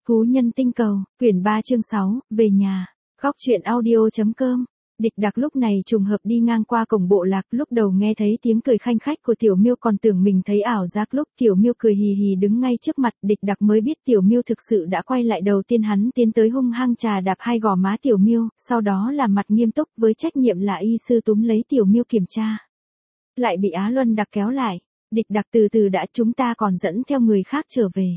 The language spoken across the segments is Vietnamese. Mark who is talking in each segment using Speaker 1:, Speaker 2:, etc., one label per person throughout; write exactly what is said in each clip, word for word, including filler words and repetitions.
Speaker 1: Thú nhân tinh cầu, quyển ba chương sáu, về nhà. Góc truyện audio.com. Địch Đặc lúc này trùng hợp đi ngang qua cổng bộ lạc, lúc đầu nghe thấy tiếng cười khanh khách của Tiểu Miêu còn tưởng mình thấy ảo giác, lúc Tiểu Miêu cười hì hì đứng ngay trước mặt, Địch Đặc mới biết Tiểu Miêu thực sự đã quay lại. Đầu tiên hắn tiến tới hung hăng trà đạp hai gò má Tiểu Miêu, sau đó là mặt nghiêm túc với trách nhiệm là y sư túm lấy Tiểu Miêu kiểm tra. Lại bị Á Luân Đặc kéo lại. Địch Đặc từ từ đã, chúng ta còn dẫn theo người khác trở về.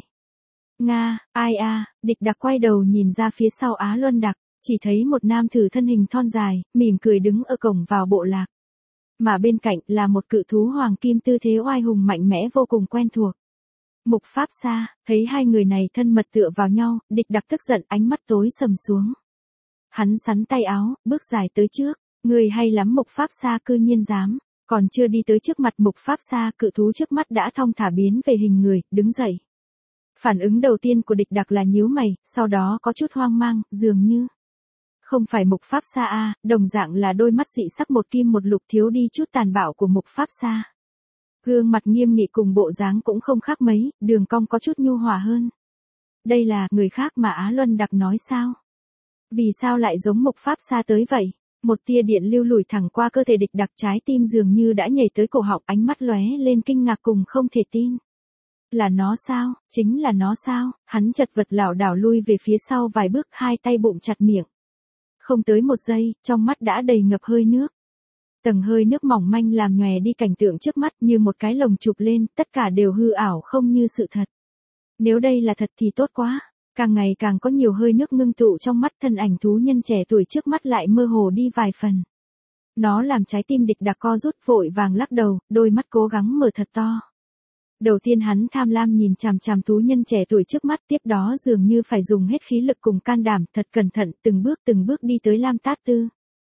Speaker 1: Nga, ai a, Địch Đặc quay đầu nhìn ra phía sau Á Luân Đặc, chỉ thấy một nam tử thân hình thon dài, mỉm cười đứng ở cổng vào bộ lạc. Mà bên cạnh là một cự thú hoàng kim tư thế oai hùng mạnh mẽ vô cùng quen thuộc. Mục Pháp Sa, thấy hai người này thân mật tựa vào nhau, Địch Đặc tức giận, ánh mắt tối sầm xuống. Hắn sắn tay áo, bước dài tới trước, người hay lắm. Mục Pháp Sa cư nhiên dám. Còn chưa đi tới trước mặt Mục Pháp Sa, cự thú trước mắt đã thong thả biến về hình người, đứng dậy. Phản ứng đầu tiên của Địch Đặc là nhíu mày, sau đó có chút hoang mang, dường như không phải Mục Pháp Sa a, đồng dạng là đôi mắt dị sắc một kim một lục, thiếu đi chút tàn bạo của Mục Pháp Sa. Gương mặt nghiêm nghị cùng bộ dáng cũng không khác mấy, đường cong có chút nhu hòa hơn. Đây là người khác mà Á Luân Đặc nói sao? Vì sao lại giống Mục Pháp Sa tới vậy? Một tia điện lưu lùi thẳng qua cơ thể Địch Đặc, trái tim dường như đã nhảy tới cổ họng, ánh mắt lóe lên kinh ngạc cùng không thể tin. Là nó sao, chính là nó sao? Hắn chật vật lảo đảo lui về phía sau vài bước, hai tay bụng chặt miệng. Không tới một giây, trong mắt đã đầy ngập hơi nước. Tầng hơi nước mỏng manh làm nhòe đi cảnh tượng trước mắt, như một cái lồng chụp lên, tất cả đều hư ảo không như sự thật. Nếu đây là thật thì tốt quá. Càng ngày càng có nhiều hơi nước ngưng tụ trong mắt, thân ảnh thú nhân trẻ tuổi trước mắt lại mơ hồ đi vài phần. Nó làm trái tim Địch Đặc co rút, vội vàng lắc đầu, đôi mắt cố gắng mở thật to. Đầu tiên hắn tham lam nhìn chằm chằm thú nhân trẻ tuổi trước mắt, tiếp đó dường như phải dùng hết khí lực cùng can đảm, thật cẩn thận, từng bước từng bước đi tới Lam Tát Tư.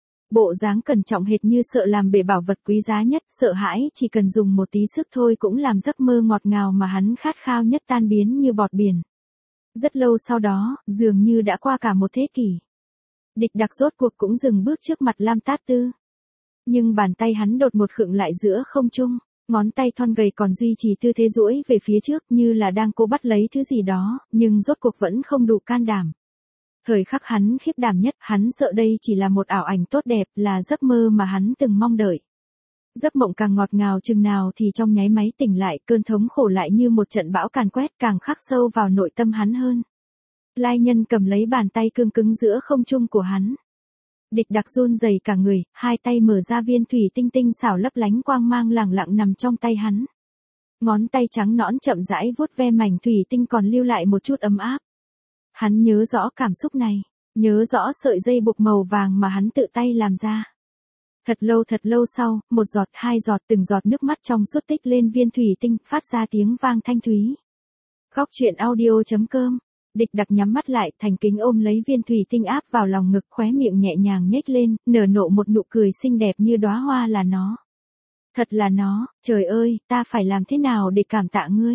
Speaker 1: Bộ dáng cẩn trọng hệt như sợ làm bể bảo vật quý giá nhất, sợ hãi chỉ cần dùng một tí sức thôi cũng làm giấc mơ ngọt ngào mà hắn khát khao nhất tan biến như bọt biển. Rất lâu sau đó, dường như đã qua cả một thế kỷ. Địch Đặc rốt cuộc cũng dừng bước trước mặt Lam Tát Tư. Nhưng bàn tay hắn đột ngột khựng lại giữa không trung, ngón tay thon gầy còn duy trì tư thế duỗi về phía trước như là đang cố bắt lấy thứ gì đó, nhưng rốt cuộc vẫn không đủ can đảm. Thời khắc hắn khiếp đảm nhất, hắn sợ đây chỉ là một ảo ảnh tốt đẹp, là giấc mơ mà hắn từng mong đợi. Giấc mộng càng ngọt ngào chừng nào thì trong nháy máy tỉnh lại, cơn thống khổ lại như một trận bão càn quét, càng khắc sâu vào nội tâm hắn hơn. Lai nhân cầm lấy bàn tay cương cứng giữa không trung của hắn. Địch Đặc run rẩy cả người, hai tay mở ra, viên thủy tinh tinh xảo lấp lánh quang mang lẳng lặng nằm trong tay hắn. Ngón tay trắng nõn chậm rãi vuốt ve mảnh thủy tinh còn lưu lại một chút ấm áp. Hắn nhớ rõ cảm xúc này, nhớ rõ sợi dây buộc màu vàng mà hắn tự tay làm ra. Thật lâu thật lâu sau, một giọt, hai giọt, từng giọt nước mắt trong suốt tích lên viên thủy tinh, phát ra tiếng vang thanh thúy. Góc truyện audio.com. Địch Đặc nhắm mắt lại, thành kính ôm lấy viên thủy tinh áp vào lòng ngực, khóe miệng nhẹ nhàng nhếch lên, nở nộ một nụ cười xinh đẹp như đóa hoa. Là nó. Thật là nó, trời ơi, ta phải làm thế nào để cảm tạ ngươi?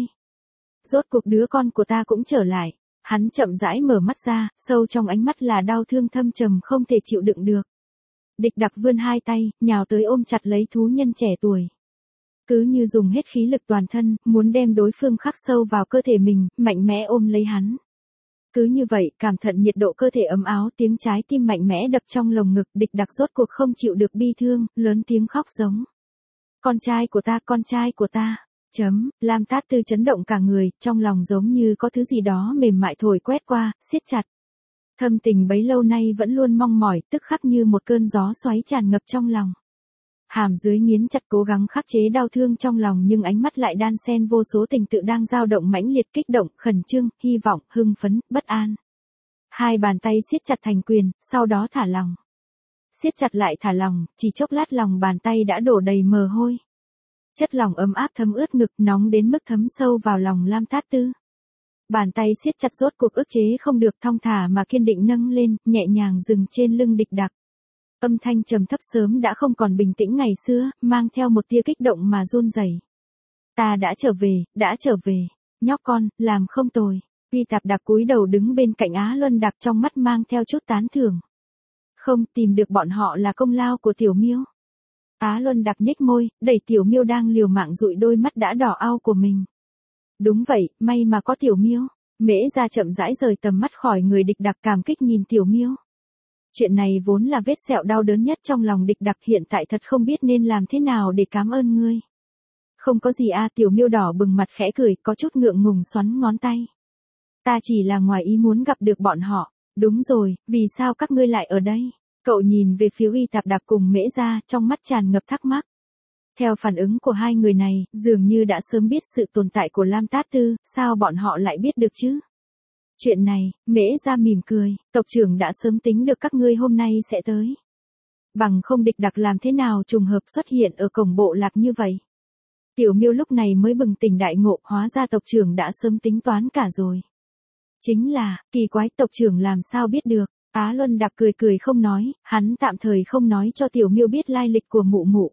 Speaker 1: Rốt cuộc đứa con của ta cũng trở lại. Hắn chậm rãi mở mắt ra, sâu trong ánh mắt là đau thương thâm trầm không thể chịu đựng được. Địch Đặc vươn hai tay, nhào tới ôm chặt lấy thú nhân trẻ tuổi. Cứ như dùng hết khí lực toàn thân, muốn đem đối phương khắc sâu vào cơ thể mình, mạnh mẽ ôm lấy hắn. Cứ như vậy, cảm thận nhiệt độ cơ thể ấm áo, tiếng trái tim mạnh mẽ đập trong lồng ngực, Địch Đặc rốt cuộc không chịu được bi thương, lớn tiếng khóc giống. Con trai của ta, con trai của ta. Chấm, Lam Tát Tư chấn động cả người, trong lòng giống như có thứ gì đó mềm mại thổi quét qua, siết chặt. Thâm tình bấy lâu nay vẫn luôn mong mỏi, tức khắc như một cơn gió xoáy tràn ngập trong lòng. Hàm dưới nghiến chặt cố gắng khắc chế đau thương trong lòng, nhưng ánh mắt lại đan xen vô số tình tự đang dao động mãnh liệt, kích động, khẩn trương, hy vọng, hưng phấn, bất an. Hai bàn tay siết chặt thành quyền, sau đó thả lòng. Siết chặt lại thả lòng, chỉ chốc lát lòng bàn tay đã đổ đầy mồ hôi. Chất lỏng ấm áp thấm ướt ngực, nóng đến mức thấm sâu vào lòng Lam Tát Tư. Bàn tay siết chặt rốt cuộc ức chế không được, thong thả mà kiên định nâng lên, nhẹ nhàng dừng trên lưng Địch Đặc. Âm thanh trầm thấp sớm đã không còn bình tĩnh ngày xưa, mang theo một tia kích động mà run rẩy. Ta đã trở về, đã trở về, nhóc con, làm không tồi. Uy Tạp Đặc cúi đầu đứng bên cạnh Á Luân Đặc, trong mắt mang theo chút tán thưởng. Không, tìm được bọn họ là công lao của Tiểu Miêu. Á Luân Đặc nhếch môi, đẩy Tiểu Miêu đang liều mạng dụi đôi mắt đã đỏ au của mình. Đúng vậy, may mà có Tiểu Miêu. Mễ Gia chậm rãi rời tầm mắt khỏi người Địch Đặc, cảm kích nhìn Tiểu Miêu. Chuyện này vốn là vết sẹo đau đớn nhất trong lòng Địch Đặc, hiện tại thật không biết nên làm thế nào để cảm ơn ngươi. Không có gì a, Tiểu Miêu đỏ bừng mặt khẽ cười, có chút ngượng ngùng xoắn ngón tay. Ta chỉ là ngoài ý muốn gặp được bọn họ. Đúng rồi, vì sao các ngươi lại ở đây? Cậu nhìn về phía Y Tạp Đạp cùng Mễ Gia, trong mắt tràn ngập thắc mắc. Theo phản ứng của hai người này, dường như đã sớm biết sự tồn tại của Lam Tát Tư, sao bọn họ lại biết được chứ? Chuyện này, Mễ Gia mỉm cười, tộc trưởng đã sớm tính được các ngươi hôm nay sẽ tới. Bằng không Địch Đặc làm thế nào trùng hợp xuất hiện ở cổng bộ lạc như vậy? Tiểu Miêu lúc này mới bừng tỉnh đại ngộ, hóa ra tộc trưởng đã sớm tính toán cả rồi. Chính là, kỳ quái, tộc trưởng làm sao biết được? Á Luân Đặc cười cười không nói, hắn tạm thời không nói cho Tiểu Miêu biết lai lịch của mụ mụ.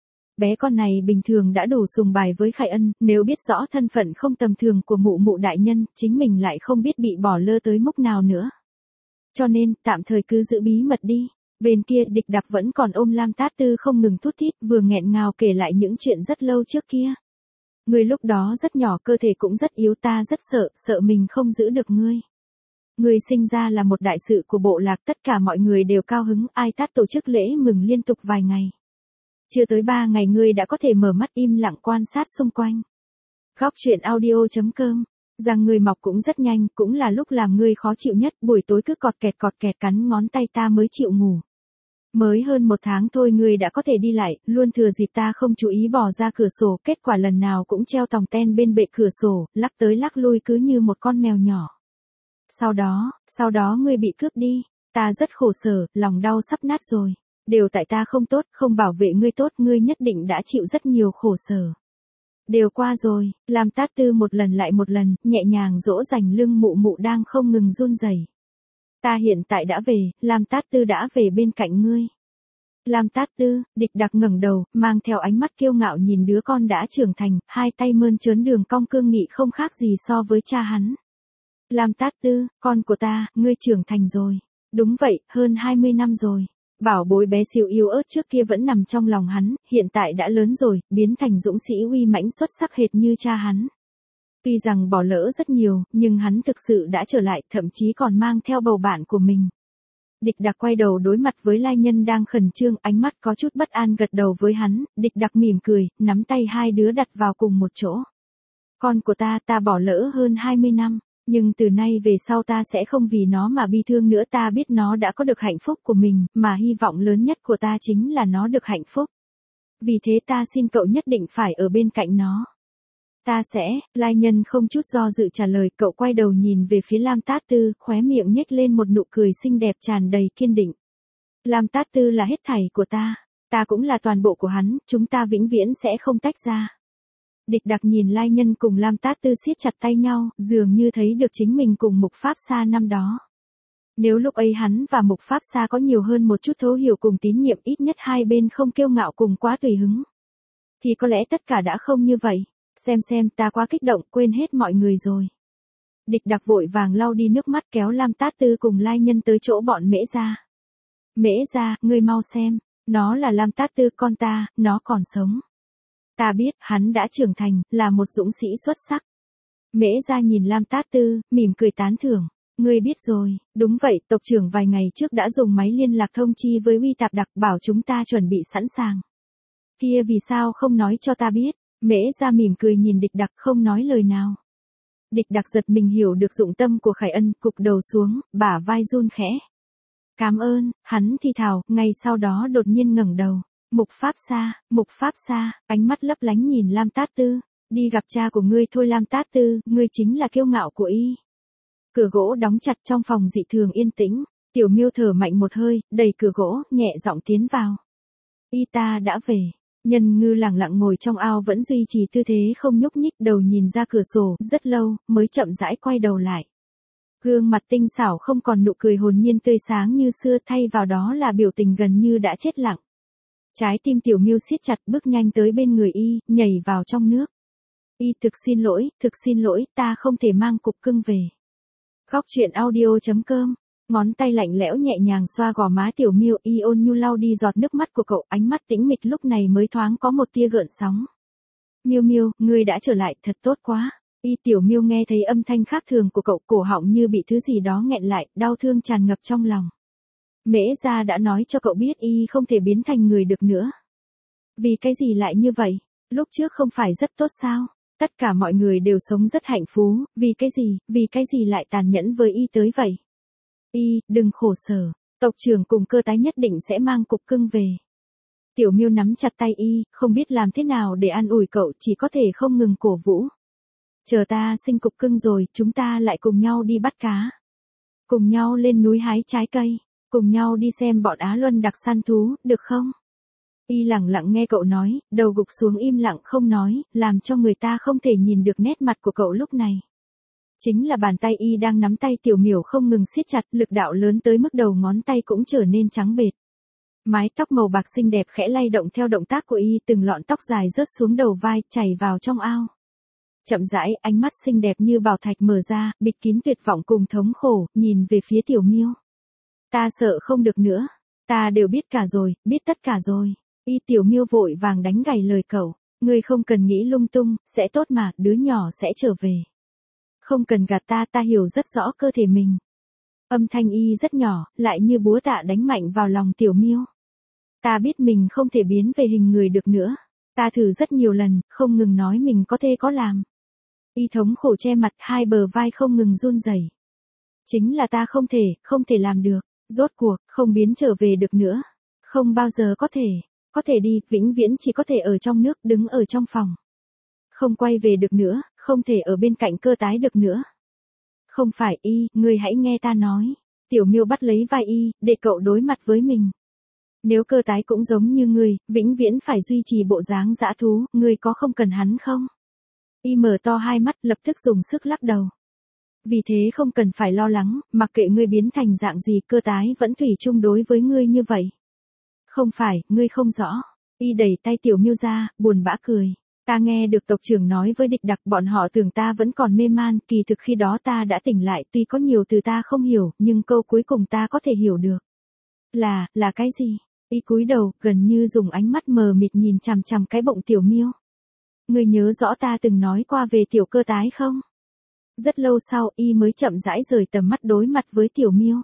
Speaker 1: Bé con này bình thường đã đủ sùng bài với Khải Ân, nếu biết rõ thân phận không tầm thường của mụ mụ đại nhân, chính mình lại không biết bị bỏ lơ tới mức nào nữa. Cho nên, tạm thời cứ giữ bí mật đi. Bên kia Địch Đặc vẫn còn ôm Lam Tát Tư không ngừng thút thít, vừa nghẹn ngào kể lại những chuyện rất lâu trước kia. Ngươi lúc đó rất nhỏ, cơ thể cũng rất yếu, ta rất sợ, sợ mình không giữ được ngươi. Ngươi sinh ra là một đại sự của bộ lạc, tất cả mọi người đều cao hứng, ai tát tổ chức lễ mừng liên tục vài ngày. Chưa tới ba ngày ngươi đã có thể mở mắt im lặng quan sát xung quanh. Góc truyện audio chấm com. Rằng người mọc cũng rất nhanh, cũng là lúc làm ngươi khó chịu nhất, buổi tối cứ cọt kẹt cọt kẹt cắn ngón tay ta mới chịu ngủ. Mới hơn một tháng thôi ngươi đã có thể đi lại, luôn thừa dịp ta không chú ý bỏ ra cửa sổ, kết quả lần nào cũng treo tòng ten bên bệ cửa sổ, lắc tới lắc lui cứ như một con mèo nhỏ. Sau đó, sau đó ngươi bị cướp đi, ta rất khổ sở, lòng đau sắp nát rồi. Đều tại ta không tốt, không bảo vệ ngươi tốt, ngươi nhất định đã chịu rất nhiều khổ sở. Đều qua rồi, Lam Tát Tư một lần lại một lần, nhẹ nhàng dỗ dành lưng mụ mụ đang không ngừng run rẩy. Ta hiện tại đã về, Lam Tát Tư đã về bên cạnh ngươi. Lam Tát Tư, Địch Đặc ngẩng đầu, mang theo ánh mắt kiêu ngạo nhìn đứa con đã trưởng thành, hai tay mơn trớn đường cong cương nghị không khác gì so với cha hắn. Lam Tát Tư, con của ta, ngươi trưởng thành rồi. Đúng vậy, hơn hai mươi năm rồi. Bảo bối bé siêu yếu ớt trước kia vẫn nằm trong lòng hắn, hiện tại đã lớn rồi, biến thành dũng sĩ uy mãnh xuất sắc hệt như cha hắn. Tuy rằng bỏ lỡ rất nhiều, nhưng hắn thực sự đã trở lại, thậm chí còn mang theo bầu bạn của mình. Địch Đặc quay đầu đối mặt với Lai Nhân đang khẩn trương, ánh mắt có chút bất an gật đầu với hắn, Địch Đặc mỉm cười, nắm tay hai đứa đặt vào cùng một chỗ. Con của ta, ta bỏ lỡ hơn hai mươi năm. Nhưng từ nay về sau ta sẽ không vì nó mà bi thương nữa, ta biết nó đã có được hạnh phúc của mình, mà hy vọng lớn nhất của ta chính là nó được hạnh phúc. Vì thế ta xin cậu nhất định phải ở bên cạnh nó. Ta sẽ, Lai Nhân không chút do dự trả lời, cậu quay đầu nhìn về phía Lam Tát Tư, khóe miệng nhếch lên một nụ cười xinh đẹp tràn đầy kiên định. Lam Tát Tư là hết thảy của ta, ta cũng là toàn bộ của hắn, chúng ta vĩnh viễn sẽ không tách ra. Địch Đặc nhìn Lai Nhân cùng Lam Tát Tư siết chặt tay nhau, dường như thấy được chính mình cùng Mục Pháp Sa năm đó. Nếu lúc ấy hắn và Mục Pháp Sa có nhiều hơn một chút thấu hiểu cùng tín nhiệm, ít nhất hai bên không kiêu ngạo cùng quá tùy hứng, thì có lẽ tất cả đã không như vậy. Xem xem, ta quá kích động, quên hết mọi người rồi. Địch Đặc vội vàng lau đi nước mắt, kéo Lam Tát Tư cùng Lai Nhân tới chỗ bọn Mễ Gia. Mễ Gia, ngươi mau xem, nó là Lam Tát Tư con ta, nó còn sống. Ta biết, hắn đã trưởng thành, là một dũng sĩ xuất sắc. Mễ Gia nhìn Lam Tát Tư, mỉm cười tán thưởng. Ngươi biết rồi, đúng vậy, tộc trưởng vài ngày trước đã dùng máy liên lạc thông chi với Uy Tạp Đặc, bảo chúng ta chuẩn bị sẵn sàng. Kia vì sao không nói cho ta biết? Mễ Gia mỉm cười nhìn Địch Đặc không nói lời nào. Địch Đặc giật mình hiểu được dụng tâm của Khải Ân, cụp đầu xuống, bả vai run khẽ. Cảm ơn, hắn thì thào, ngay sau đó đột nhiên ngẩng đầu. Mục Pháp Sa, Mục Pháp Sa, ánh mắt lấp lánh nhìn Lam Tát Tư, đi gặp cha của ngươi thôi Lam Tát Tư, ngươi chính là kiêu ngạo của y. Cửa gỗ đóng chặt trong phòng dị thường yên tĩnh, Tiểu Miêu thở mạnh một hơi, đẩy cửa gỗ, nhẹ giọng tiến vào. Y ta đã về. Nhân Ngư lẳng lặng ngồi trong ao vẫn duy trì tư thế không nhúc nhích, đầu nhìn ra cửa sổ, rất lâu, mới chậm rãi quay đầu lại. Gương mặt tinh xảo không còn nụ cười hồn nhiên tươi sáng như xưa, thay vào đó là biểu tình gần như đã chết lặng. Trái tim Tiểu Miêu siết chặt, bước nhanh tới bên người y, nhảy vào trong nước. Y thực xin lỗi, thực xin lỗi, ta không thể mang cục cưng về. Góc truyện audio chấm com. Ngón tay lạnh lẽo nhẹ nhàng xoa gò má Tiểu Miêu, y ôn nhu lau đi giọt nước mắt của cậu, ánh mắt tĩnh mịch lúc này mới thoáng có một tia gợn sóng. Miêu Miêu, ngươi đã trở lại, thật tốt quá. Y Tiểu Miêu nghe thấy âm thanh khác thường của cậu, cổ họng như bị thứ gì đó nghẹn lại, đau thương tràn ngập trong lòng. Mễ gia đã nói cho cậu biết y không thể biến thành người được nữa. Vì cái gì lại như vậy? Lúc trước không phải rất tốt sao? Tất cả mọi người đều sống rất hạnh phúc, vì cái gì, vì cái gì lại tàn nhẫn với y tới vậy? Y, đừng khổ sở, tộc trưởng cùng Cơ Tái nhất định sẽ mang cục cưng về. Tiểu Miêu nắm chặt tay y, không biết làm thế nào để an ủi cậu, chỉ có thể không ngừng cổ vũ. Chờ ta sinh cục cưng rồi, chúng ta lại cùng nhau đi bắt cá. Cùng nhau lên núi hái trái cây, cùng nhau đi xem bọn Á Luân đặc săn thú, được không? Y lặng lặng nghe cậu nói, đầu gục xuống im lặng không nói, làm cho người ta không thể nhìn được nét mặt của cậu lúc này. Chính là bàn tay y đang nắm tay Tiểu Miểu không ngừng siết chặt, lực đạo lớn tới mức đầu ngón tay cũng trở nên trắng bệch. Mái tóc màu bạc xinh đẹp khẽ lay động theo động tác của y, từng lọn tóc dài rớt xuống đầu vai, chảy vào trong ao. Chậm rãi, ánh mắt xinh đẹp như bảo thạch mở ra, bịt kín tuyệt vọng cùng thống khổ, nhìn về phía Tiểu Miêu. Ta sợ không được nữa, ta đều biết cả rồi, biết tất cả rồi. Y Tiểu Miêu vội vàng đánh gầy lời cậu, ngươi không cần nghĩ lung tung, sẽ tốt mà, đứa nhỏ sẽ trở về. Không cần gạt ta, ta hiểu rất rõ cơ thể mình. Âm thanh y rất nhỏ, lại như búa tạ đánh mạnh vào lòng Tiểu Miêu. Ta biết mình không thể biến về hình người được nữa. Ta thử rất nhiều lần, không ngừng nói mình có thể có làm. Y thống khổ che mặt, hai bờ vai không ngừng run rẩy. Chính là ta không thể, không thể làm được. Rốt cuộc, không biến trở về được nữa. Không bao giờ có thể. Có thể đi, vĩnh viễn chỉ có thể ở trong nước, đứng ở trong phòng. Không quay về được nữa, không thể ở bên cạnh Cơ Tái được nữa. Không phải y, ngươi hãy nghe ta nói. Tiểu Miêu bắt lấy vai y, để cậu đối mặt với mình. Nếu Cơ Tái cũng giống như ngươi, vĩnh viễn phải duy trì bộ dáng dã thú, ngươi có không cần hắn không? Y mở to hai mắt, lập tức dùng sức lắc đầu. Vì thế không cần phải lo lắng, mặc kệ ngươi biến thành dạng gì, Cơ Tái vẫn thủy chung đối với ngươi như vậy. Không phải, ngươi không rõ. Y đẩy tay Tiểu Miêu ra, buồn bã cười. Ta nghe được tộc trưởng nói với Địch Đặc, bọn họ tưởng ta vẫn còn mê man, kỳ thực khi đó ta đã tỉnh lại, tuy có nhiều từ ta không hiểu, nhưng câu cuối cùng ta có thể hiểu được. Là, là cái gì? Y cúi đầu, gần như dùng ánh mắt mờ mịt nhìn chằm chằm cái bụng Tiểu Miêu. Ngươi nhớ rõ ta từng nói qua về Tiểu Cơ Tái không? Rất lâu sau, y mới chậm rãi rời tầm mắt đối mặt với Tiểu Miêu.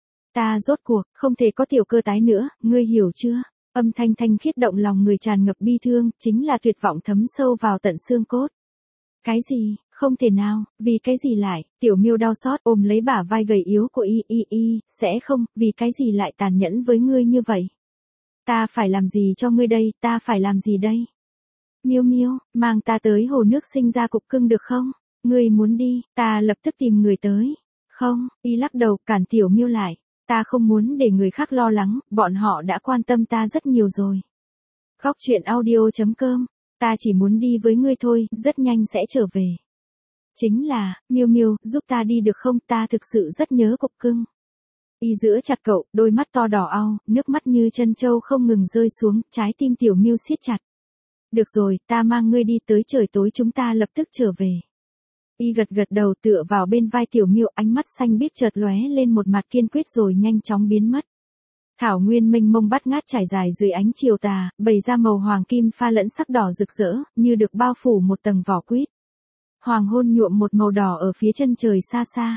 Speaker 1: Ta rốt cuộc, không thể có Tiểu Cơ Tái nữa, ngươi hiểu chưa? Âm thanh thanh khiết động lòng người tràn ngập bi thương, chính là tuyệt vọng thấm sâu vào tận xương cốt. Cái gì, không thể nào, vì cái gì lại, Tiểu Miêu đau xót ôm lấy bả vai gầy yếu của y, y, y, sẽ không, vì cái gì lại tàn nhẫn với ngươi như vậy? Ta phải làm gì cho ngươi đây, ta phải làm gì đây? Miêu Miêu, mang ta tới hồ nước sinh ra cục cưng được không? Ngươi muốn đi, ta lập tức tìm người tới. Không, y lắc đầu cản Tiểu Miêu lại. Ta không muốn để người khác lo lắng, bọn họ đã quan tâm ta rất nhiều rồi. Góc truyện audio chấm com, ta chỉ muốn đi với ngươi thôi, rất nhanh sẽ trở về. Chính là, Miêu Miêu, giúp ta đi được không, ta thực sự rất nhớ cục cưng. Y giữ chặt cậu, đôi mắt to đỏ au, nước mắt như chân trâu không ngừng rơi xuống, trái tim Tiểu Miêu siết chặt. Được rồi, ta mang ngươi đi tới trời tối chúng ta lập tức trở về. Y gật gật đầu tựa vào bên vai Tiểu Miêu, ánh mắt xanh biếc chợt lóe lên một mặt kiên quyết rồi nhanh chóng biến mất. Thảo nguyên mênh mông bát ngát trải dài dưới ánh chiều tà, bày ra màu hoàng kim pha lẫn sắc đỏ rực rỡ, như được bao phủ một tầng vỏ quýt. Hoàng hôn nhuộm một màu đỏ ở phía chân trời xa xa.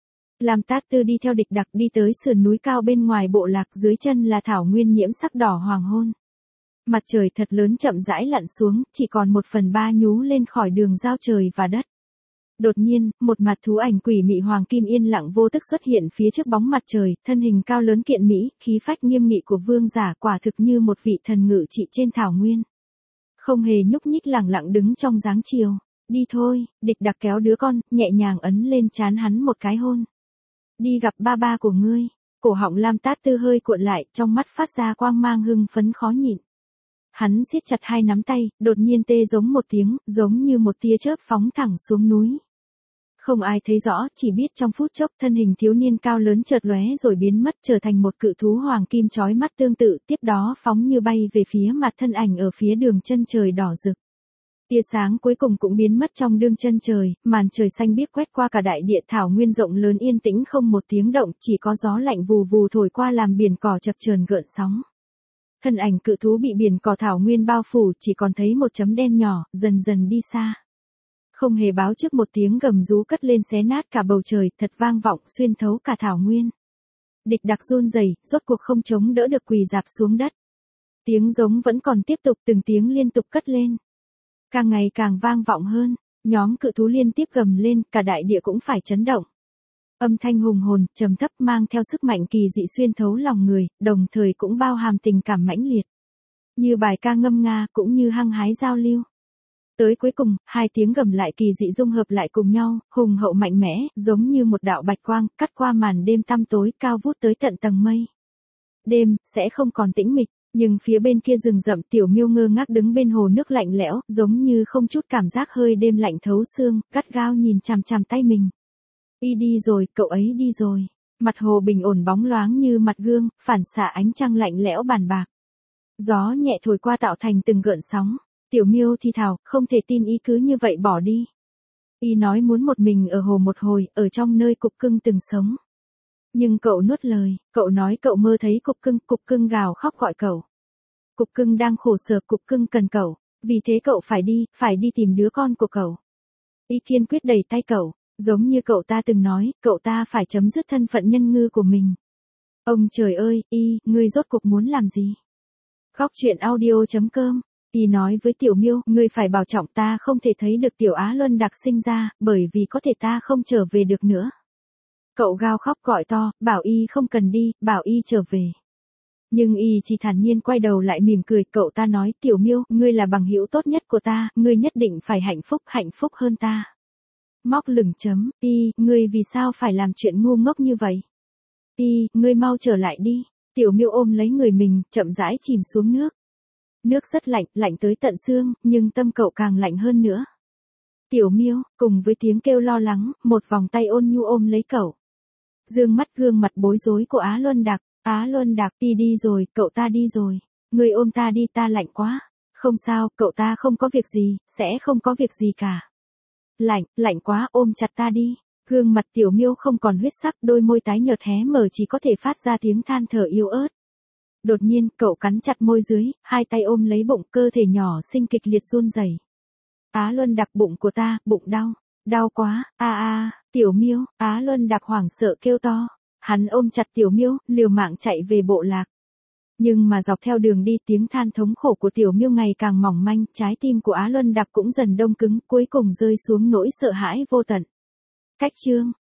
Speaker 1: Lam Tát Tư đi theo Địch Đặc đi tới sườn núi cao bên ngoài bộ lạc, dưới chân là thảo nguyên nhiễm sắc đỏ hoàng hôn. Mặt trời thật lớn chậm rãi lặn xuống, chỉ còn một phần ba nhú lên khỏi đường giao trời và đất. Đột nhiên, một mặt thú ảnh quỷ mị hoàng kim yên lặng vô tức xuất hiện phía trước bóng mặt trời, thân hình cao lớn kiện mỹ, khí phách nghiêm nghị của vương giả quả thực như một vị thần ngự trị trên thảo nguyên. Không hề nhúc nhích lẳng lặng đứng trong dáng chiều. Đi thôi, Địch Đặc kéo đứa con, nhẹ nhàng ấn lên trán hắn một cái hôn. Đi gặp ba ba của ngươi. Cổ họng Lam Tát Tư hơi cuộn lại, trong mắt phát ra quang mang hưng phấn khó nhịn. Hắn siết chặt hai nắm tay, đột nhiên tê giống một tiếng, giống như một tia chớp phóng thẳng xuống núi. Không ai thấy rõ, chỉ biết trong phút chốc thân hình thiếu niên cao lớn chợt lóe rồi biến mất, trở thành một cự thú hoàng kim chói mắt tương tự, tiếp đó phóng như bay về phía mặt thân ảnh ở phía đường chân trời đỏ rực. Tia sáng cuối cùng cũng biến mất trong đường chân trời, màn trời xanh biếc quét qua cả đại địa, thảo nguyên rộng lớn yên tĩnh không một tiếng động, chỉ có gió lạnh vù vù thổi qua làm biển cỏ chập chờn gợn sóng. Thân ảnh cự thú bị biển cỏ thảo nguyên bao phủ, chỉ còn thấy một chấm đen nhỏ, dần dần đi xa. Không hề báo trước một tiếng gầm rú cất lên xé nát cả bầu trời, thật vang vọng xuyên thấu cả thảo nguyên. Địch Đặc run rẩy, rốt cuộc không chống đỡ được quỳ rạp xuống đất. Tiếng giống vẫn còn tiếp tục, từng tiếng liên tục cất lên. Càng ngày càng vang vọng hơn, nhóm cự thú liên tiếp gầm lên, cả đại địa cũng phải chấn động. Âm thanh hùng hồn, trầm thấp mang theo sức mạnh kỳ dị xuyên thấu lòng người, đồng thời cũng bao hàm tình cảm mãnh liệt. Như bài ca ngâm nga, cũng như hăng hái giao lưu. Tới cuối cùng, hai tiếng gầm lại kỳ dị dung hợp lại cùng nhau, hùng hậu mạnh mẽ, giống như một đạo bạch quang, cắt qua màn đêm tăm tối cao vút tới tận tầng mây. Đêm, sẽ không còn tĩnh mịch, nhưng phía bên kia rừng rậm Tiểu Miêu ngơ ngác đứng bên hồ nước lạnh lẽo, giống như không chút cảm giác hơi đêm lạnh thấu xương, gắt gao nhìn chằm chằm tay mình. Y đi rồi, cậu ấy đi rồi. Mặt hồ bình ổn bóng loáng như mặt gương, phản xạ ánh trăng lạnh lẽo bàn bạc. Gió nhẹ thổi qua tạo thành từng gợn sóng. Tiểu Miêu thì thào, không thể tin Y cứ như vậy bỏ đi. Y nói muốn một mình ở hồ một hồi, ở trong nơi cục cưng từng sống. Nhưng cậu nuốt lời, cậu nói cậu mơ thấy cục cưng, cục cưng gào khóc gọi cậu. Cục cưng đang khổ sở, cục cưng cần cậu, vì thế cậu phải đi, phải đi tìm đứa con của cậu. Y kiên quyết đẩy tay cậu, giống như cậu ta từng nói, cậu ta phải chấm dứt thân phận nhân ngư của mình. Ông trời ơi, Y, ngươi rốt cuộc muốn làm gì? Góc truyện audio chấm com. Y nói với Tiểu Miêu, ngươi phải bảo trọng, ta không thể thấy được Tiểu Á Luân Đặc sinh ra, bởi vì có thể ta không trở về được nữa. Cậu gào khóc gọi to, bảo Y không cần đi, bảo Y trở về. Nhưng Y chỉ thản nhiên quay đầu lại mỉm cười, cậu ta nói, Tiểu Miêu, ngươi là bằng hữu tốt nhất của ta, ngươi nhất định phải hạnh phúc, hạnh phúc hơn ta. Móc lửng chấm, Y, ngươi vì sao phải làm chuyện ngu ngốc như vậy? Y, ngươi mau trở lại đi. Tiểu Miêu ôm lấy người mình, chậm rãi chìm xuống nước. Nước rất lạnh, lạnh tới tận xương, nhưng tâm cậu càng lạnh hơn nữa. Tiểu Miêu, cùng với tiếng kêu lo lắng, một vòng tay ôn nhu ôm lấy cậu. Dương mắt gương mặt bối rối của Á Luân Đặc, Á Luân Đặc, Y đi rồi, cậu ta đi rồi. Ngươi ôm ta đi, ta lạnh quá. Không sao, cậu ta không có việc gì, sẽ không có việc gì cả. Lạnh, lạnh quá, ôm chặt ta đi. Gương mặt Tiểu Miêu không còn huyết sắc, đôi môi tái nhợt hé mở chỉ có thể phát ra tiếng than thở yếu ớt. Đột nhiên, cậu cắn chặt môi dưới, hai tay ôm lấy bụng, cơ thể nhỏ xinh kịch liệt run rẩy. Á Luân Đặc, bụng của ta, bụng đau, đau quá, a a, Tiểu Miêu, Á Luân Đặc hoảng sợ kêu to. Hắn ôm chặt Tiểu Miêu, liều mạng chạy về bộ lạc. Nhưng mà dọc theo đường đi, tiếng than thống khổ của Tiểu Miêu ngày càng mỏng manh, trái tim của Á Luân Đặc cũng dần đông cứng, cuối cùng rơi xuống nỗi sợ hãi vô tận. Cách chương